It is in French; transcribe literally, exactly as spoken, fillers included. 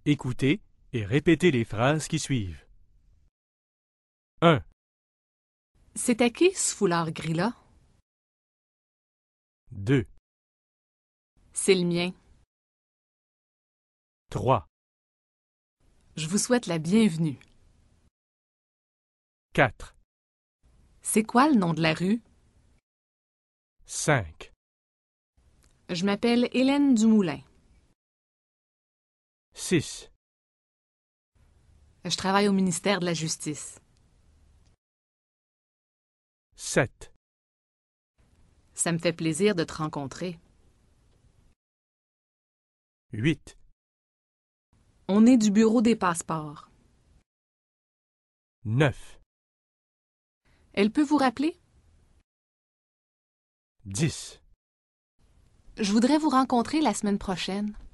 Écoutez et répétez les phrases qui suivent. un. C'est à qui ce foulard gris-là? deux. C'est le mien. trois. Je vous souhaite la bienvenue. quatre. C'est quoi le nom de la rue? cinq. Je m'appelle Hélène Dumoulin. six. Je travaille au ministère de la Justice. sept. Ça me fait plaisir de te rencontrer. huit. On est du bureau des passeports. neuf. Elle peut vous rappeler? dix. Je voudrais vous rencontrer la semaine prochaine.